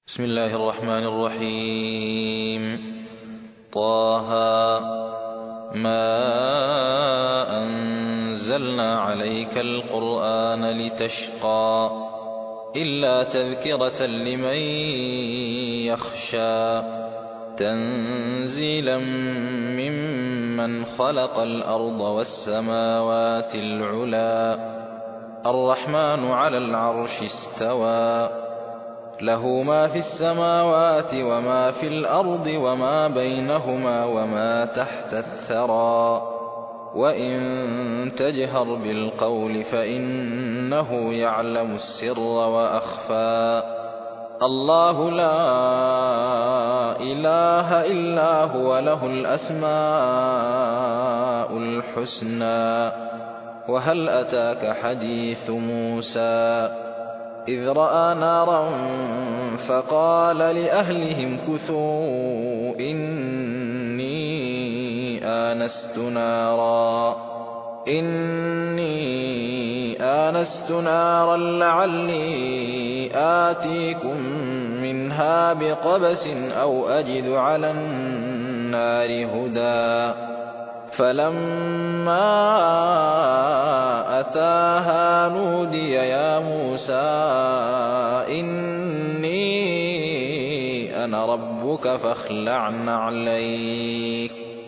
بسم الله الرحمن الرحيم. طه ما أنزلنا عليك القرآن لتشقى إلا تذكرة لمن يخشى تنزيلا ممن خلق الأرض والسماوات العلى الرحمن على العرش استوى له ما في السماوات وما في الأرض وما بينهما وما تحت الثرى وإن تجهر بالقول فإنه يعلم السر وأخفى الله لا إله إلا هو له الأسماء الحسنى وهل أتاك حديث موسى إذ رأى نارا فقال لأهلهم كثوا إني آنست نارا لعلي آتيكم منها بقبس أو أجد على النار هدى فلما أتاها نودي يا موسى إني أنا ربك فاخلع نعليك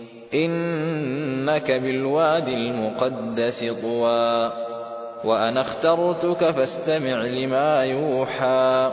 إنك بالوادي المقدس طوى وأنا اخترتك فاستمع لما يوحى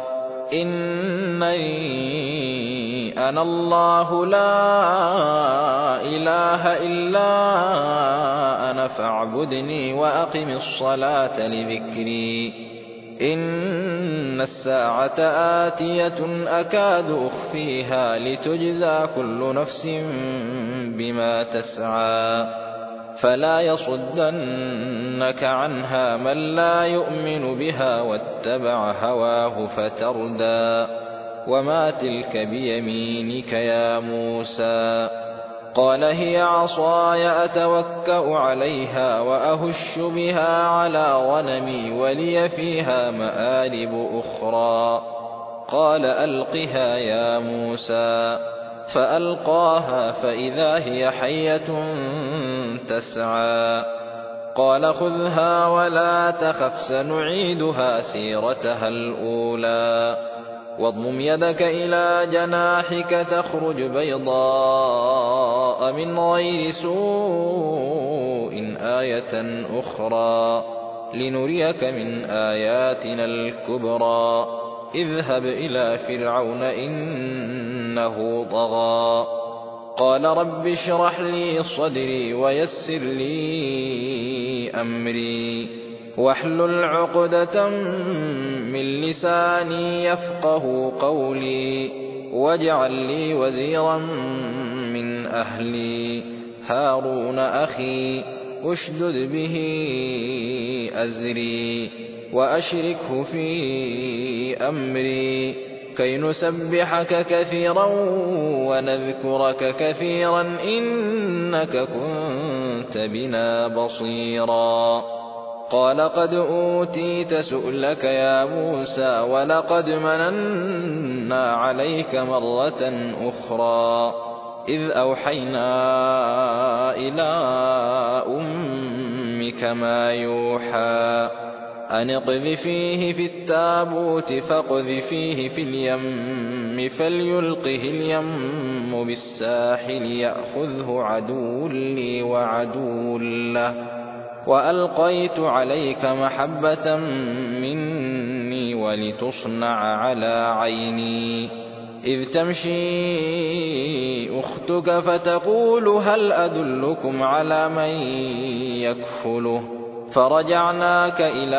إنني أنا الله لا إله إلا أنا فاعبدني وأقم الصلاة لذكري إن الساعة آتية أكاد أخفيها لتجزى كل نفس بما تسعى فلا يصدنك عنها من لا يؤمن بها واتبع هواه فتردى وما تلك بيمينك يا موسى قال هي عصاي أتوكأ عليها وأهش بها على غنمي ولي فيها مآرب أخرى قال ألقها يا موسى فألقاها فإذا هي حية تسعى قال خذها ولا تخف سنعيدها سيرتها الأولى واضمم يدك إلى جناحك تخرج بيضاء من غير سوء آية أخرى لنريك من آياتنا الكبرى اذهب إلى فرعون إنه طغى قال رب اشرح لي صدري ويسر لي أمري واحلل عقدة من لساني يفقه قولي واجعل لي وزيرا من أهلي هارون أخي اشدد به أزري وأشركه في أمري كي نسبحك كثيرا ونذكرك كثيرا إنك كنت بنا بصيرا قال قد أوتيت سؤلك يا موسى ولقد مننا عليك مرة أخرى إذ أوحينا إلى أمك ما يوحى أن اقذفيه في التابوت فاقذفيه في اليم فليلقه اليم بالساحل يأخذه عدو لي وعدو له وألقيت عليك محبة مني ولتصنع على عيني إذ تمشي أختك فتقول هل أدلكم على من يكفله فرجعناك إلى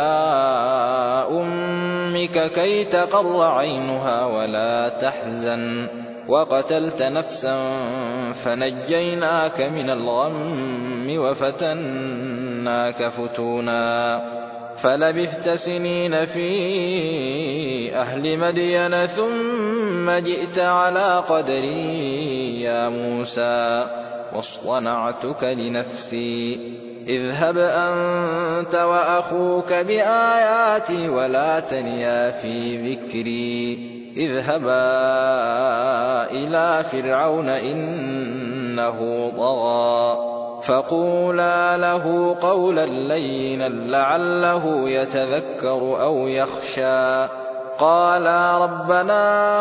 أمك كي تقر عينها ولا تحزن وقتلت نفسا فنجيناك من الغم وفتناك فتونا فلبثت سنين في أهل مدين ثم جئت على قدري يا موسى واصطنعتك لنفسي اذهب أنت وأخوك بآياتي ولا تنيا في ذكري اذهبا إلى فرعون إنه طغى فقولا له قولا لينا لعله يتذكر أو يخشى قالا ربنا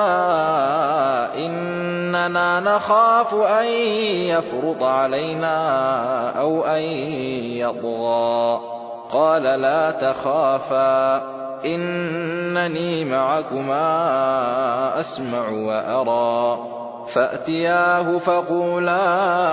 إننا نخاف أن يفرط علينا أو أن يطغى قال لا تخافا إنني معكما أسمع وأرى فأتياه فقولا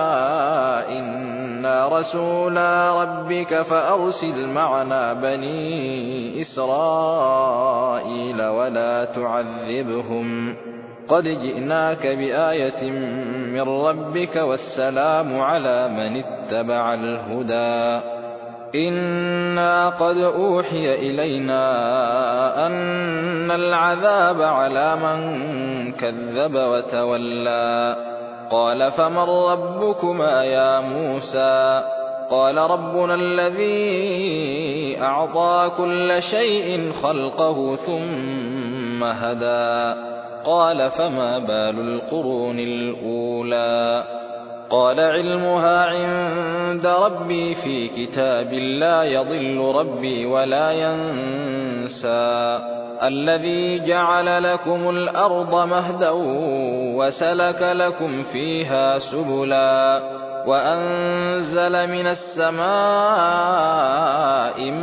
إنا رسولا ربك فأرسل معنا بني إسرائيل ولا تعذبهم قد جئناك بآية من ربك والسلام على من اتبع الهدى إنا قد أوحي إلينا أن العذاب على من كذب وتولى قال فمن ربكما يا موسى قال ربنا الذي أعطى كل شيء خلقه ثم هدى قال فما بال القرون الأولى قال علمها عند ربي في كتاب لا يضل ربي ولا ينسى الذي جعل لكم الأرض مهدا وسلك لكم فيها سبلا وأنزل من السماء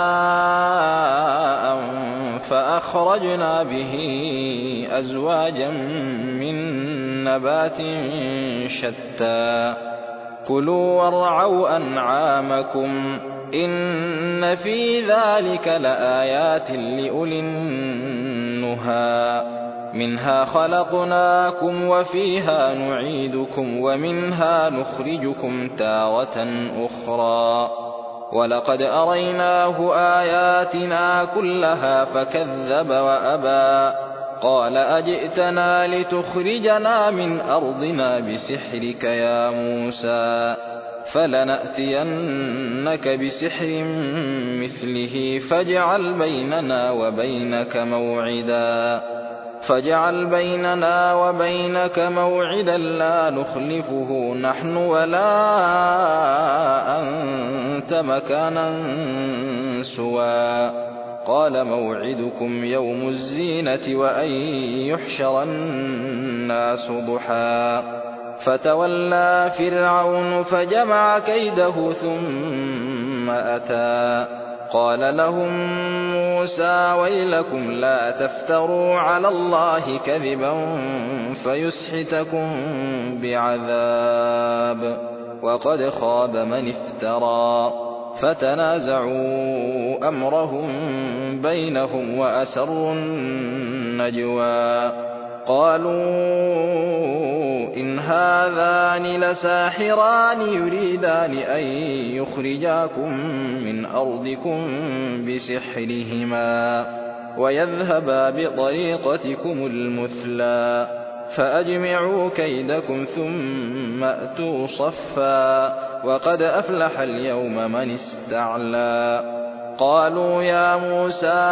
ماء فأخرجنا به أزواجا من نبات شتى كلوا وارعوا أنعامكم إن في ذلك لآيات لأولي النهى منها خلقناكم وفيها نعيدكم ومنها نخرجكم تارة أخرى ولقد أريناه آياتنا كلها فكذب وأبى قال أجئتنا لتخرجنا من أرضنا بسحرك يا موسى فلنأتينك بسحر مثله فاجعل بيننا وبينك موعدا لا نخلفه نحن ولا أنت مكانا سوى قال موعدكم يوم الزينة وأن يحشر الناس ضحى فتولى فرعون فجمع كيده ثم أتى قال لهم موسى ويلكم لا تفتروا على الله كذبا فيسحتكم بعذاب وقد خاب من افترى فتنازعوا أمرهم بينهم وأسروا النجوى قالوا إن هذان لساحران يريدان أن يخرجاكم من أرضكم بسحرهما ويذهبا بطريقتكم المثلى فأجمعوا كيدكم ثم أتوا صفا وقد أفلح اليوم من استعلى قالوا يا موسى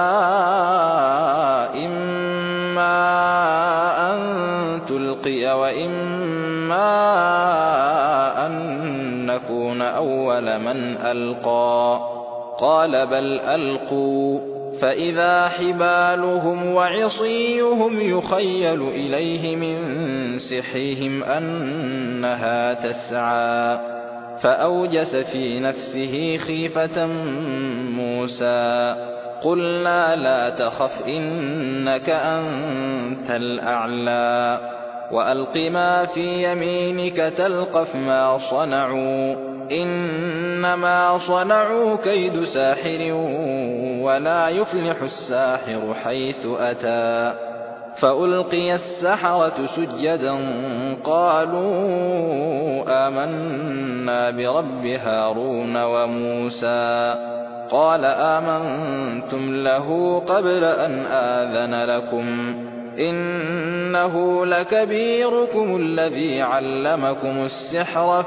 إما أن تلقي وإما أن نكون أول من ألقى قال بل ألقوا فإذا حبالهم وعصيهم يخيل إليه من سحرهم أنها تسعى فأوجس في نفسه خيفة موسى قلنا لا تخف إنك أنت الأعلى وألق ما في يمينك تلقف ما صنعوا إنما صنعوا كيد ساحر ولا يفلح الساحر حيث أتى فألقي السحرة سجدا قالوا آمنا برب هارون وموسى قال آمنتم له قبل أن آذن لكم إنه لكبيركم الذي علمكم السحر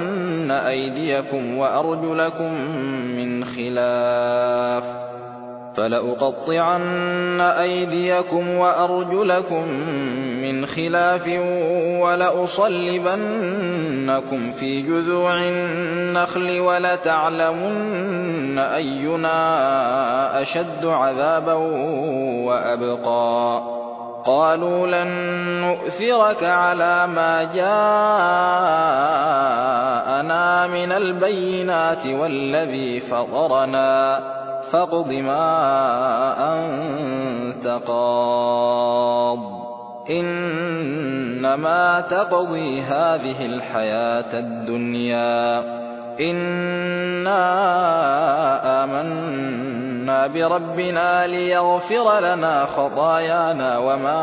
فلأقطعن أيديكم وأرجلكم من خلاف فلأقطعن أيديكم وأرجلكم من خلاف ولأصلبنكم في جذوع النخل ولتعلمن أينا أشد عذابا وأبقى قالوا لن نؤثرك على ما جاءنا من البينات والذي فطرنا فاقض ما أنت قاض إنما تقضي هذه الحياة الدنيا إنا آمنا بربنا ليغفر لنا خطايانا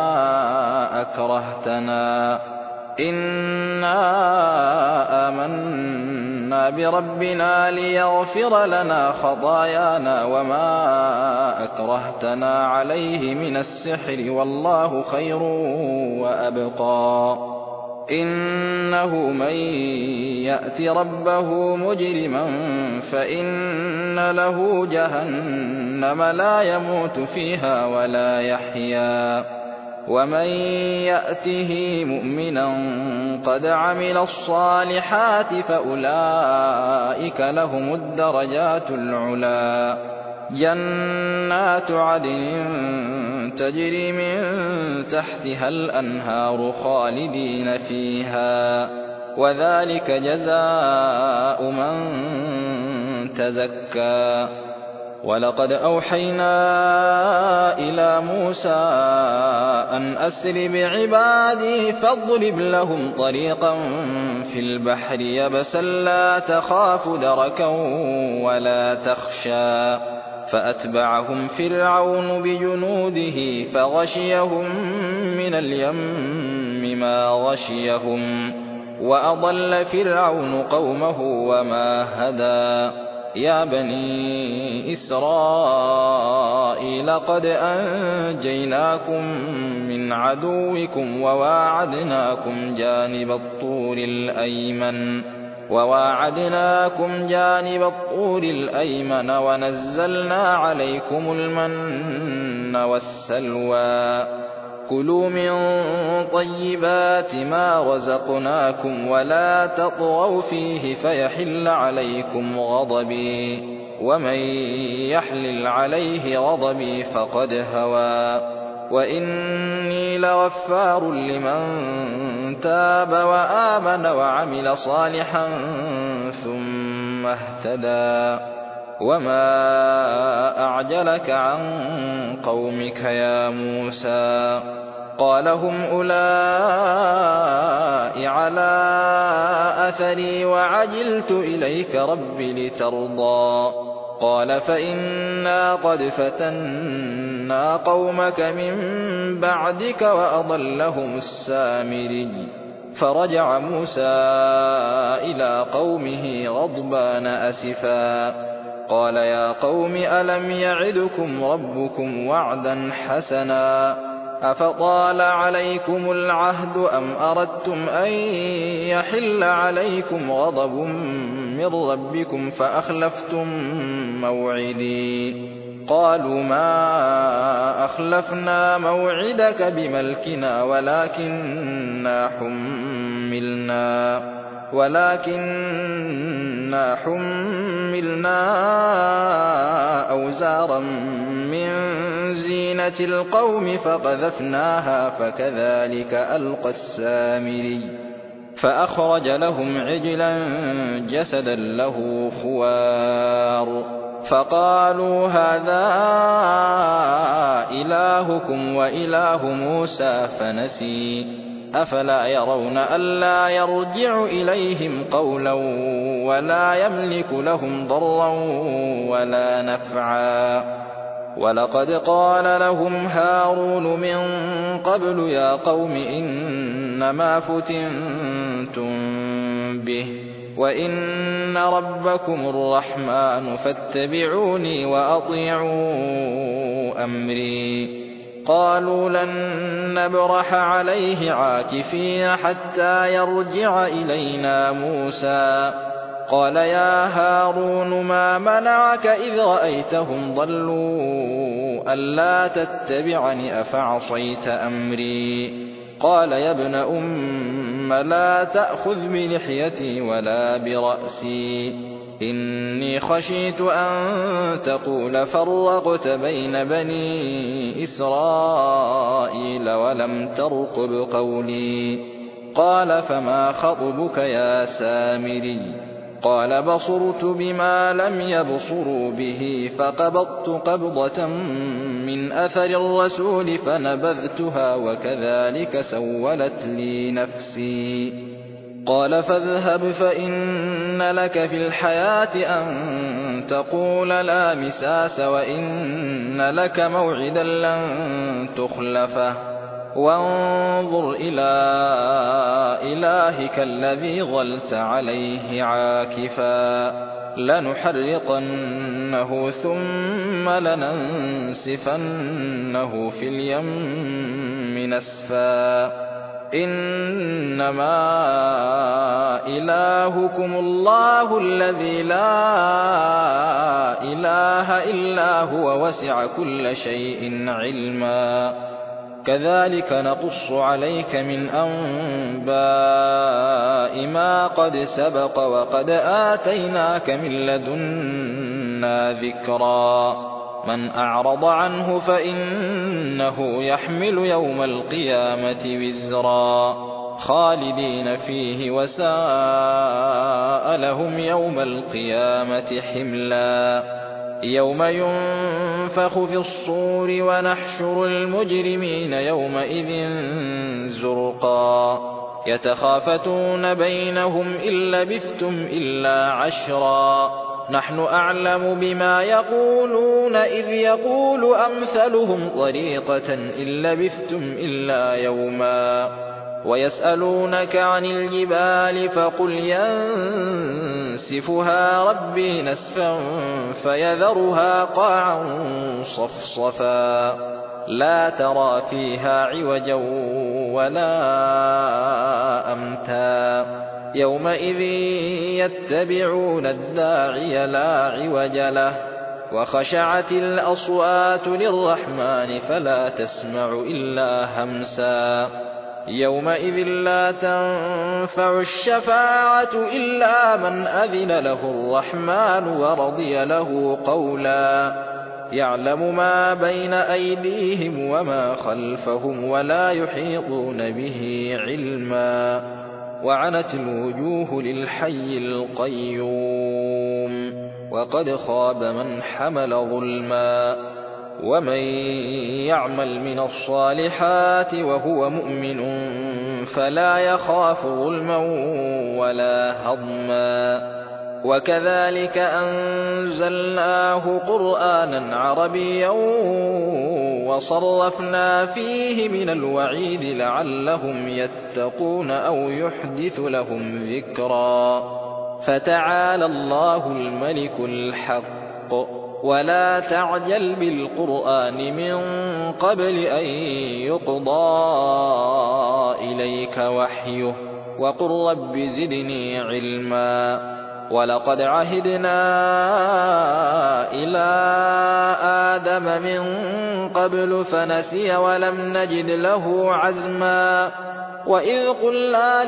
وما أكرهتنا عليه من السحر والله خير وأبقى إنه من يأت ربه مجرما فإن له جهنم لا يموت فيها ولا يحيا ومن يأته مؤمنا قد عمل الصالحات فأولئك لهم الدرجات العلى جنات عدن تجري من تحتها الأنهار خالدين فيها وذلك جزاء من تزكى ولقد أوحينا إلى موسى أن أسر بعبادي فاضرب لهم طريقا في البحر يبسا لا تخاف دركا ولا تخشى فأتبعهم فرعون بجنوده فغشيهم من اليم ما غشيهم وأضل فرعون قومه وما هدى يا بني إسرائيل قد أنجيناكم من عدوكم وواعدناكم جانب الطور الأيمن ونزلنا عليكم المن والسلوى كلوا من طيبات ما رزقناكم ولا تطغوا فيه فيحل عليكم غضبي ومن يحلل عليه غضبي فقد هوى وإني لغفار لمن تاب وآمن وعمل صالحا ثم اهتدى وما أعجلك عن قومك يا موسى قال هم أولئك على أثري وعجلت إليك رب لترضى قال فإنا قد فتنا قومك من بعدك وأضلهم السامري فرجع موسى إلى قومه غضبان أسفا قال يا قوم ألم يعدكم ربكم وعدا حسنا أفطال عليكم العهد أم أردتم أن يحل عليكم غضب من ربكم فأخلفتم موعدي قالوا ما أخلفنا موعدك بملكنا ولكننا حملنا أوزارا من زينة القوم فقذفناها فكذلك ألقى السامري فأخرج لهم عجلا جسدا له خوار فقالوا هذا إلهكم وإله موسى فنسي أفلا يرون ألا يرجع إليهم قولا ولا يملك لهم ضرا ولا نفعا ولقد قال لهم هارون من قبل يا قوم إنما فتنتم به وإن ربكم الرحمن فاتبعوني وأطيعوا أمري قالوا لن نبرح عليه عاكفين حتى يرجع إلينا موسى قال يا هارون ما منعك إذ رأيتهم ضلوا ألا تتبعني أفعصيت أمري قال يا ابن أم لا تأخذ بلحيتي ولا برأسي إني خشيت أن تقول فرقت بين بني إسرائيل ولم ترقب قولي قال فما خطبك يا سامري قال بصرت بما لم يبصروا به فقبضت قبضة من أثر الرسول فنبذتها وكذلك سولت لي نفسي قال فاذهب فإن لك في الحياة أن تقول لا مساس وإن لك موعدا لن تخلفه وانظر إلى إلهك الذي ظلت عليه عاكفا لنحرقنه ثم لننسفنه في اليم نسفا إنما إلهكم الله الذي لا إله إلا هو وسع كل شيء علما كذلك نقص عليك من أنباء ما قد سبق وقد آتيناك من لدنا ذكرا من أعرض عنه فإنه يحمل يوم القيامة وزرا خالدين فيه وساء لهم يوم القيامة حملا يوم ينفخ في الصور ونحشر المجرمين يومئذ زرقا يتخافتون بينهم إن لبثتم إلا عشرا نحن أعلم بما يقولون إذ يقول أمثلهم طريقة إن لبثتم إلا يوما ويسألونك عن الجبال فقل ينسفها ربي نسفا فيذرها قاعا صفصفا لا ترى فيها عوجا ولا أمتا يومئذ يتبعون الداعي لا عوج له وخشعت الأصوات للرحمن فلا تسمع إلا همسا يومئذ لا تنفع الشفاعة إلا من أذن له الرحمن ورضي له قولا يعلم ما بين أيديهم وما خلفهم ولا يحيطون به علما وعنت الوجوه للحي القيوم وقد خاب من حمل ظلما ومن يعمل من الصالحات وهو مؤمن فلا يخاف ظلما ولا هضما وكذلك أنزلناه قرآنا عربيا وصرفنا فيه من الوعيد لعلهم يتقون أو يحدث لهم ذكرا فتعالى الله الملك الحق ولا تعجل بالقرآن من قبل أن يقضى إليك وحيه وقل رب زدني علما ولقد عهدنا إلى آدم من قبل فنسي ولم نجد له عزما وإذ قلنا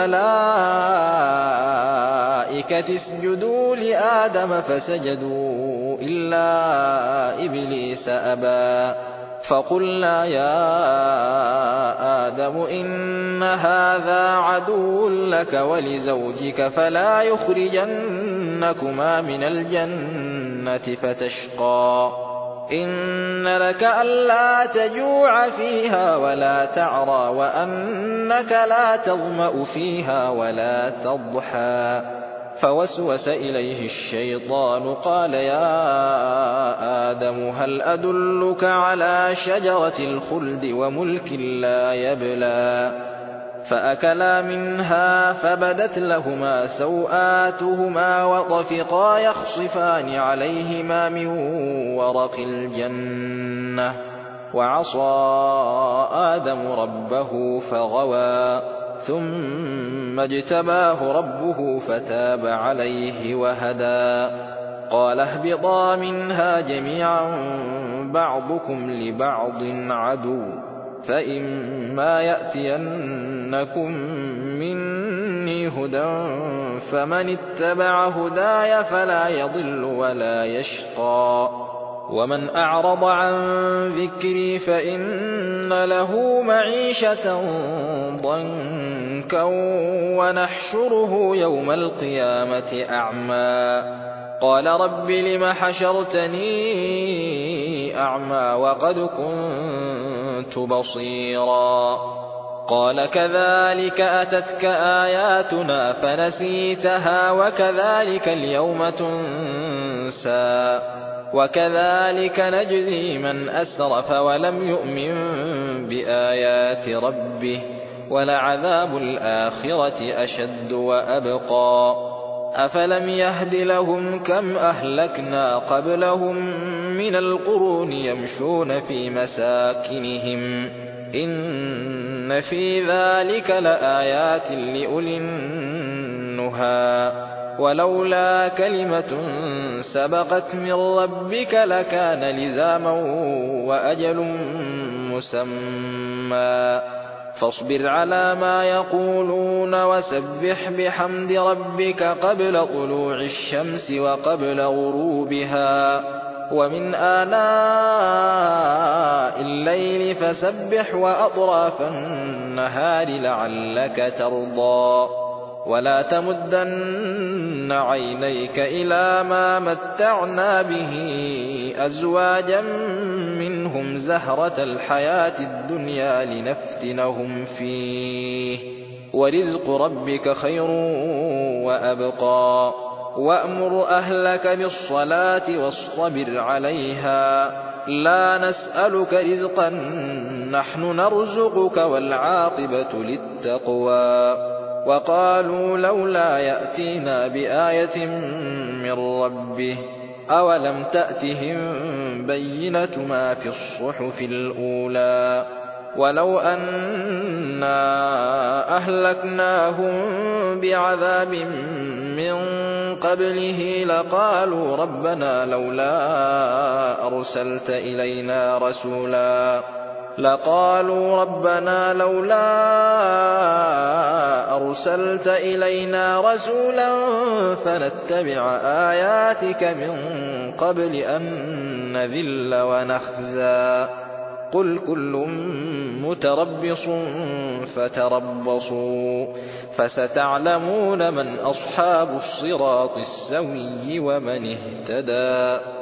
للملائكة اسجدوا لآدم فسجدوا إلا إبليس أبى فقلنا يا آدم إن هذا عدو لك ولزوجك فلا يخرجنكما من الجنة فتشقى إن لك ألا تجوع فيها ولا تعرى وأنك لا تظمأ فيها ولا تضحى فوسوس إليه الشيطان قال يا آدم هل أدلك على شجرة الخلد وملك لا يبلى فأكلا منها فبدت لهما سوآتهما وطفقا يخصفان عليهما من ورق الجنة وعصى آدم ربه فغوى ثم اجتباه ربه فتاب عليه وهدى قال اهبطا منها جميعا بعضكم لبعض عدو فإما يأتينكم مني هدى فمن اتبع هداي فلا يضل ولا يشقى ومن أعرض عن ذكري فإن له معيشة ضنكا ونحشره يوم القيامة أعمى قال رب لم حشرتني أعمى وقد كنت بصيرا قال كذلك أتتك آياتنا فنسيتها وكذلك اليوم تنسى وكذلك نجزي من أسرف ولم يؤمن بآيات ربه ولعذاب الآخرة أشد وأبقى أفلم يهد لهم كم أهلكنا قبلهم من القرون يمشون في مساكنهم إن في ذلك لآيات لأولي النهى ولولا كلمة سبقت من ربك لكان لزاما وأجل مسمى فاصبر على ما يقولون وسبح بحمد ربك قبل طلوع الشمس وقبل غروبها ومن آناء الليل فسبح وأطراف النهار لعلك ترضى ولا تمدن عينيك إلى ما متعنا به أزواجا منهم زهرة الحياة الدنيا لنفتنهم فيه ورزق ربك خير وأبقى وأمر أهلك بالصلاة واصطبر عليها لا نسألك رزقا نحن نرزقك والعاقبة للتقوى وقالوا لولا يأتينا بآية من ربه أولم تأتهم بينة ما في الصحف الأولى ولو أنا أهلكناهم بعذاب من قبله لقالوا ربنا لولا أرسلت إلينا رسولا فنتبع آياتك من قبل أن نذل ونخزى قل كل متربص فتربصوا فستعلمون من أصحاب الصراط السوي ومن اهتدى